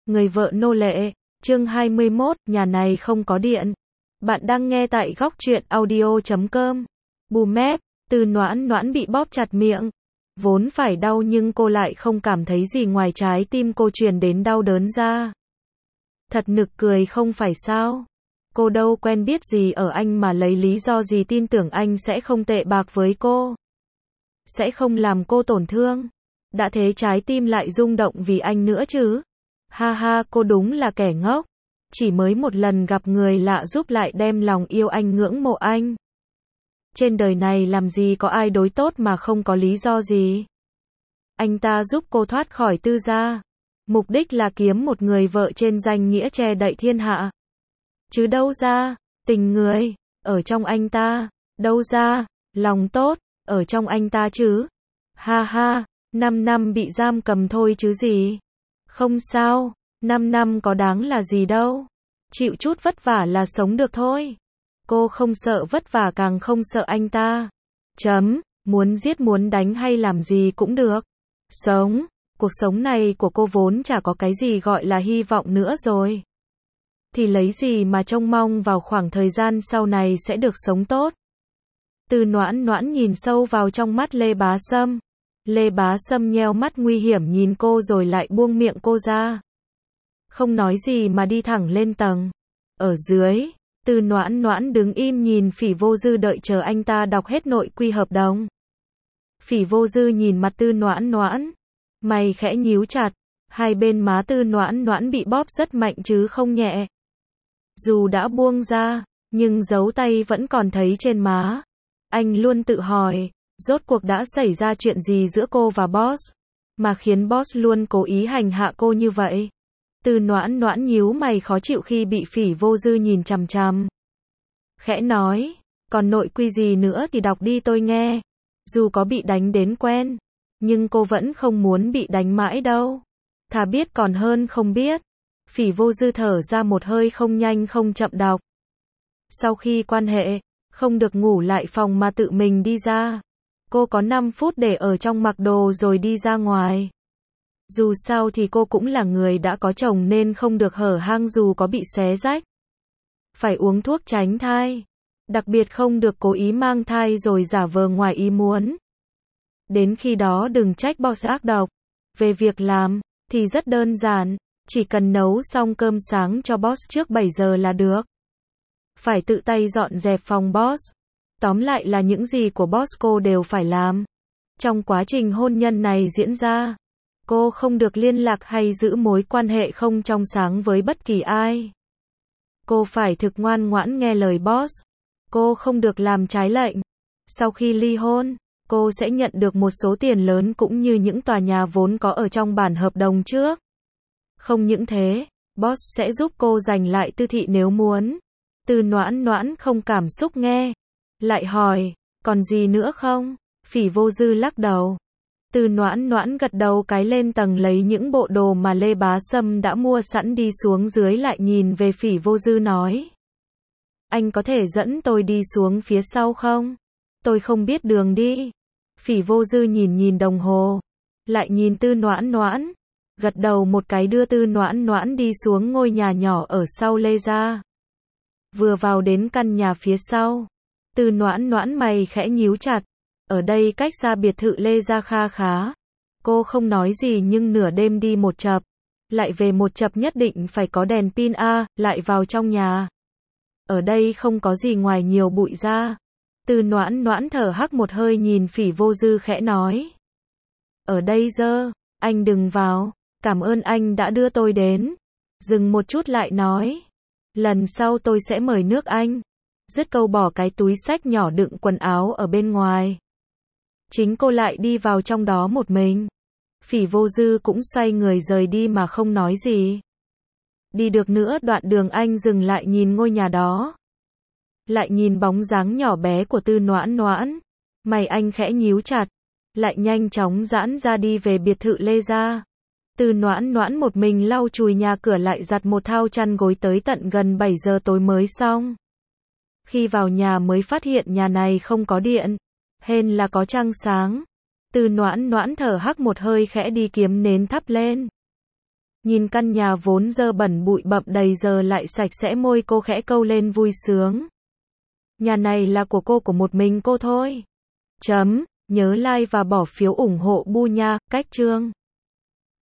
Người vợ nô lệ, chương 21, nhà này không có điện. Bạn đang nghe tại góc truyện audio.com. Bù mép, Từ Noãn Noãn bị bóp chặt miệng. Vốn phải đau nhưng cô lại không cảm thấy gì ngoài trái tim cô truyền đến đau đớn ra. Thật nực cười không phải sao? Cô đâu quen biết gì ở anh mà lấy lý do gì tin tưởng anh sẽ không tệ bạc với cô. Sẽ không làm cô tổn thương. Đã thế trái tim lại rung động vì anh nữa chứ. Ha ha, cô đúng là kẻ ngốc. Chỉ mới một lần gặp người lạ giúp lại đem lòng yêu anh ngưỡng mộ anh. Trên đời này làm gì có ai đối tốt mà không có lý do gì. Anh ta giúp cô thoát khỏi Tư gia. Mục đích là kiếm một người vợ trên danh nghĩa che đậy thiên hạ. Chứ đâu ra, tình người, ở trong anh ta, đâu ra, lòng tốt, ở trong anh ta chứ. Ha ha, 5 năm bị giam cầm thôi chứ gì. Không sao, 5 năm có đáng là gì đâu. Chịu chút vất vả là sống được thôi. Cô không sợ vất vả càng không sợ anh ta. Muốn giết muốn đánh hay làm gì cũng được. Sống, cuộc sống này của cô vốn chả có cái gì gọi là hy vọng nữa rồi. Thì lấy gì mà trông mong vào khoảng thời gian sau này sẽ được sống tốt. Từ Noãn Noãn nhìn sâu vào trong mắt Lê Bá Sâm. Lê Bá Sâm nheo mắt nguy hiểm nhìn cô rồi lại buông miệng cô ra. Không nói gì mà đi thẳng lên tầng. Ở dưới, Từ Noãn Noãn đứng im nhìn Phỉ Vô Dư đợi chờ anh ta đọc hết nội quy hợp đồng. Phỉ Vô Dư nhìn mặt Từ Noãn Noãn, mày khẽ nhíu chặt, hai bên má Từ Noãn Noãn bị bóp rất mạnh chứ không nhẹ. Dù đã buông ra, nhưng dấu tay vẫn còn thấy trên má. Anh luôn tự hỏi, rốt cuộc đã xảy ra chuyện gì giữa cô và boss, mà khiến boss luôn cố ý hành hạ cô như vậy. Từ Noãn Noãn nhíu mày khó chịu khi bị Phỉ Vô Dư nhìn chằm chằm. Khẽ nói, còn nội quy gì nữa thì đọc đi tôi nghe. Dù có bị đánh đến quen, nhưng cô vẫn không muốn bị đánh mãi đâu. Thà biết còn hơn không biết. Phỉ Vô Dư thở ra một hơi không nhanh không chậm đọc. Sau khi quan hệ, không được ngủ lại phòng mà tự mình đi ra. Cô có 5 phút để ở trong mặc đồ rồi đi ra ngoài. Dù sao thì cô cũng là người đã có chồng nên không được hở hang dù có bị xé rách. Phải uống thuốc tránh thai. Đặc biệt không được cố ý mang thai rồi giả vờ ngoài ý muốn. Đến khi đó đừng trách boss ác độc. Về việc làm, thì rất đơn giản. Chỉ cần nấu xong cơm sáng cho boss trước 7 giờ là được. Phải tự tay dọn dẹp phòng boss. Tóm lại là những gì của boss cô đều phải làm. Trong quá trình hôn nhân này diễn ra, cô không được liên lạc hay giữ mối quan hệ không trong sáng với bất kỳ ai. Cô phải thực ngoan ngoãn nghe lời boss. Cô không được làm trái lệnh. Sau khi ly hôn, cô sẽ nhận được một số tiền lớn cũng như những tòa nhà vốn có ở trong bản hợp đồng trước. Không những thế, boss sẽ giúp cô giành lại Tư thị nếu muốn. Từ Noãn Noãn không cảm xúc nghe. Lại hỏi, còn gì nữa không? Phỉ Vô Dư lắc đầu. Từ Noãn Noãn gật đầu cái lên tầng lấy những bộ đồ mà Lê Bá Sâm đã mua sẵn đi xuống dưới lại nhìn về Phỉ Vô Dư nói. Anh có thể dẫn tôi đi xuống phía sau không? Tôi không biết đường đi. Phỉ Vô Dư nhìn đồng hồ. Lại nhìn Từ Noãn Noãn. Gật đầu một cái đưa Từ Noãn Noãn đi xuống ngôi nhà nhỏ ở sau Lê gia. Vừa vào đến căn nhà phía sau, Từ Noãn Noãn mày khẽ nhíu chặt. Ở đây cách xa biệt thự Lê gia kha khá. Cô không nói gì nhưng nửa đêm đi một chập, lại về một chập nhất định phải có đèn pin lại vào trong nhà. Ở đây không có gì ngoài nhiều bụi ra. Từ Noãn Noãn thở hắt một hơi nhìn Phỉ Vô Dư khẽ nói. Ở đây dơ, anh đừng vào, cảm ơn anh đã đưa tôi đến. Dừng một chút lại nói. Lần sau tôi sẽ mời nước anh. Dứt câu bỏ cái túi xách nhỏ đựng quần áo ở bên ngoài. Chính cô lại đi vào trong đó một mình. Phỉ Vô Dư cũng xoay người rời đi mà không nói gì. Đi được nữa đoạn đường anh dừng lại nhìn ngôi nhà đó. Lại nhìn bóng dáng nhỏ bé của Từ Noãn Noãn. Mày anh khẽ nhíu chặt. Lại nhanh chóng giãn ra đi về biệt thự Lê gia. Từ Noãn Noãn một mình lau chùi nhà cửa lại giặt một thao chăn gối tới tận gần 7 giờ tối mới xong. Khi vào nhà mới phát hiện nhà này không có điện. Hên là có trăng sáng. Từ Noãn Noãn thở hắt một hơi khẽ đi kiếm nến thắp lên. Nhìn căn nhà vốn dơ bẩn bụi bặm đầy giờ lại sạch sẽ, môi cô khẽ câu lên vui sướng. Nhà này là của một mình cô thôi. Nhớ like và bỏ phiếu ủng hộ Bu nha, cách chương.